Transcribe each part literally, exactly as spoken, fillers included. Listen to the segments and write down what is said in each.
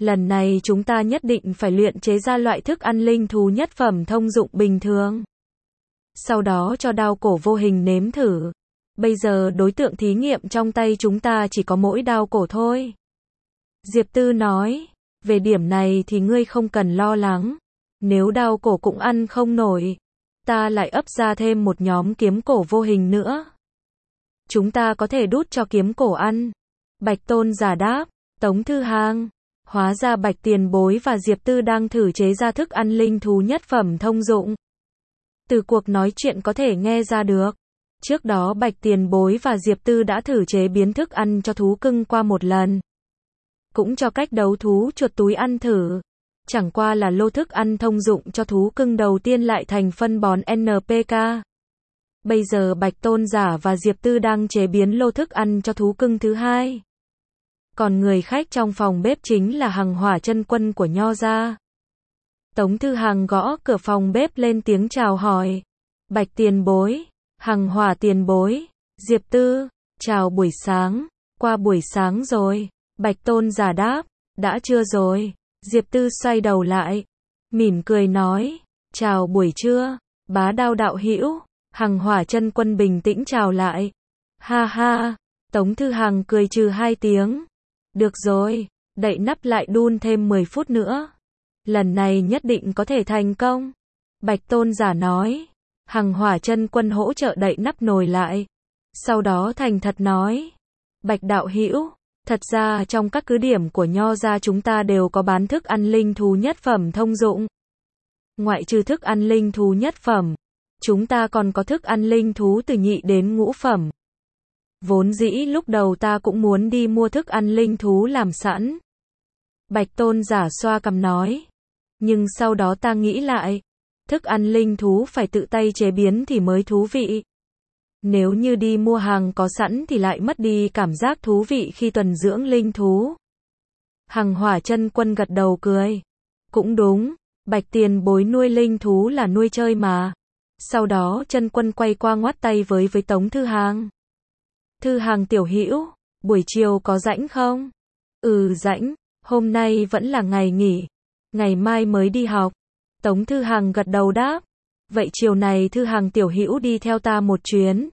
Lần này chúng ta nhất định phải luyện chế ra loại thức ăn linh thú nhất phẩm thông dụng bình thường. Sau đó cho đao cổ vô hình nếm thử. Bây giờ đối tượng thí nghiệm trong tay chúng ta chỉ có mỗi đao cổ thôi. Diệp Tư nói, về điểm này thì ngươi không cần lo lắng. Nếu đao cổ cũng ăn không nổi, ta lại ấp ra thêm một nhóm kiếm cổ vô hình nữa. Chúng ta có thể đút cho kiếm cổ ăn. Bạch Tôn giả đáp, Tống Thư Hàng. Hóa ra Bạch Tiền Bối và Diệp Tư đang thử chế ra thức ăn linh thú nhất phẩm thông dụng. Từ cuộc nói chuyện có thể nghe ra được. Trước đó Bạch Tiền Bối và Diệp Tư đã thử chế biến thức ăn cho thú cưng qua một lần. Cũng cho cách đấu thú chuột túi ăn thử. Chẳng qua là lô thức ăn thông dụng cho thú cưng đầu tiên lại thành phân bón en pê ca. Bây giờ Bạch Tôn giả và Diệp Tư đang chế biến lô thức ăn cho thú cưng thứ hai. Còn người khách trong phòng bếp chính là Hằng Hỏa Chân Quân của Nho gia. Tống Thư Hàng gõ cửa phòng bếp lên tiếng chào hỏi. Bạch Tiền Bối, Hằng Hỏa Tiền Bối, Diệp Tư, chào buổi sáng, qua buổi sáng rồi. Bạch Tôn giả đáp, đã trưa rồi. Diệp Tư xoay đầu lại, mỉm cười nói, chào buổi trưa, Bá Đao đạo hữu. Hằng Hỏa Chân Quân bình tĩnh chào lại. Ha ha, Tống Thư Hàng cười trừ hai tiếng. Được rồi, đậy nắp lại đun thêm mười phút nữa. Lần này nhất định có thể thành công. Bạch Tôn giả nói. Hằng Hỏa Chân Quân hỗ trợ đậy nắp nồi lại. Sau đó thành thật nói. Bạch đạo hữu, thật ra trong các cứ điểm của Nho gia chúng ta đều có bán thức ăn linh thú nhất phẩm thông dụng. Ngoại trừ thức ăn linh thú nhất phẩm, chúng ta còn có thức ăn linh thú từ nhị đến ngũ phẩm. Vốn dĩ lúc đầu ta cũng muốn đi mua thức ăn linh thú làm sẵn. Bạch Tôn giả xoa cằm nói. Nhưng sau đó ta nghĩ lại. Thức ăn linh thú phải tự tay chế biến thì mới thú vị. Nếu như đi mua hàng có sẵn thì lại mất đi cảm giác thú vị khi tuần dưỡng linh thú. Hằng Hỏa Chân Quân gật đầu cười. Cũng đúng, Bạch Tiền Bối nuôi linh thú là nuôi chơi mà. Sau đó Chân Quân quay qua ngoắt tay với với Tống Thư Hàng. Thư Hàng tiểu hữu, buổi chiều có rảnh không? Ừ rảnh, hôm nay vẫn là ngày nghỉ. Ngày mai mới đi học. Tống Thư Hàng gật đầu đáp. Vậy chiều này Thư Hàng tiểu hữu đi theo ta một chuyến.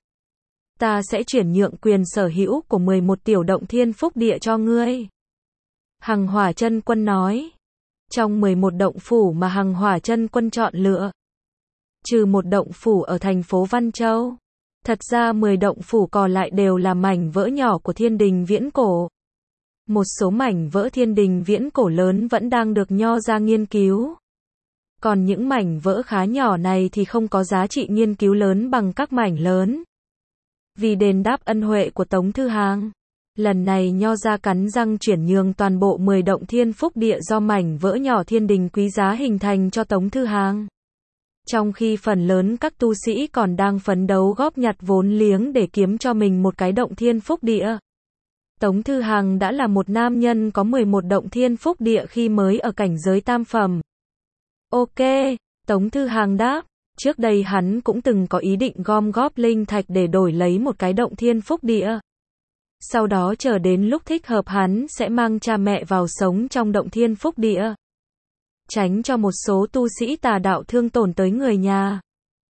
Ta sẽ chuyển nhượng quyền sở hữu của mười một tiểu động thiên phúc địa cho ngươi. Hằng Hỏa Chân Quân nói. Trong mười một động phủ mà Hằng Hỏa Chân Quân chọn lựa, trừ một động phủ ở thành phố Văn Châu, thật ra mười động phủ còn lại đều là mảnh vỡ nhỏ của thiên đình viễn cổ. Một số mảnh vỡ thiên đình viễn cổ lớn vẫn đang được Nho gia nghiên cứu. Còn những mảnh vỡ khá nhỏ này thì không có giá trị nghiên cứu lớn bằng các mảnh lớn. Vì đền đáp ân huệ của Tống Thư Hàng, lần này Nho gia cắn răng chuyển nhường toàn bộ mười động thiên phúc địa do mảnh vỡ nhỏ thiên đình quý giá hình thành cho Tống Thư Hàng. Trong khi phần lớn các tu sĩ còn đang phấn đấu góp nhặt vốn liếng để kiếm cho mình một cái động thiên phúc địa, Tống Thư Hàng đã là một nam nhân có mười một động thiên phúc địa khi mới ở cảnh giới tam phẩm. Ok, Tống Thư Hàng đáp, trước đây hắn cũng từng có ý định gom góp linh thạch để đổi lấy một cái động thiên phúc địa. Sau đó chờ đến lúc thích hợp hắn sẽ mang cha mẹ vào sống trong động thiên phúc địa. Tránh cho một số tu sĩ tà đạo thương tổn tới người nhà.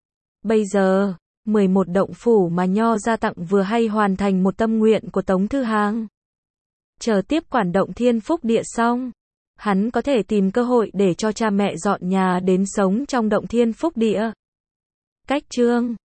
Bây giờ, mười một động phủ mà Nho gia tặng vừa hay hoàn thành một tâm nguyện của Tống Thư Hàng. Chờ tiếp quản động thiên phúc địa xong, hắn có thể tìm cơ hội để cho cha mẹ dọn nhà đến sống trong động thiên phúc địa. Cách chương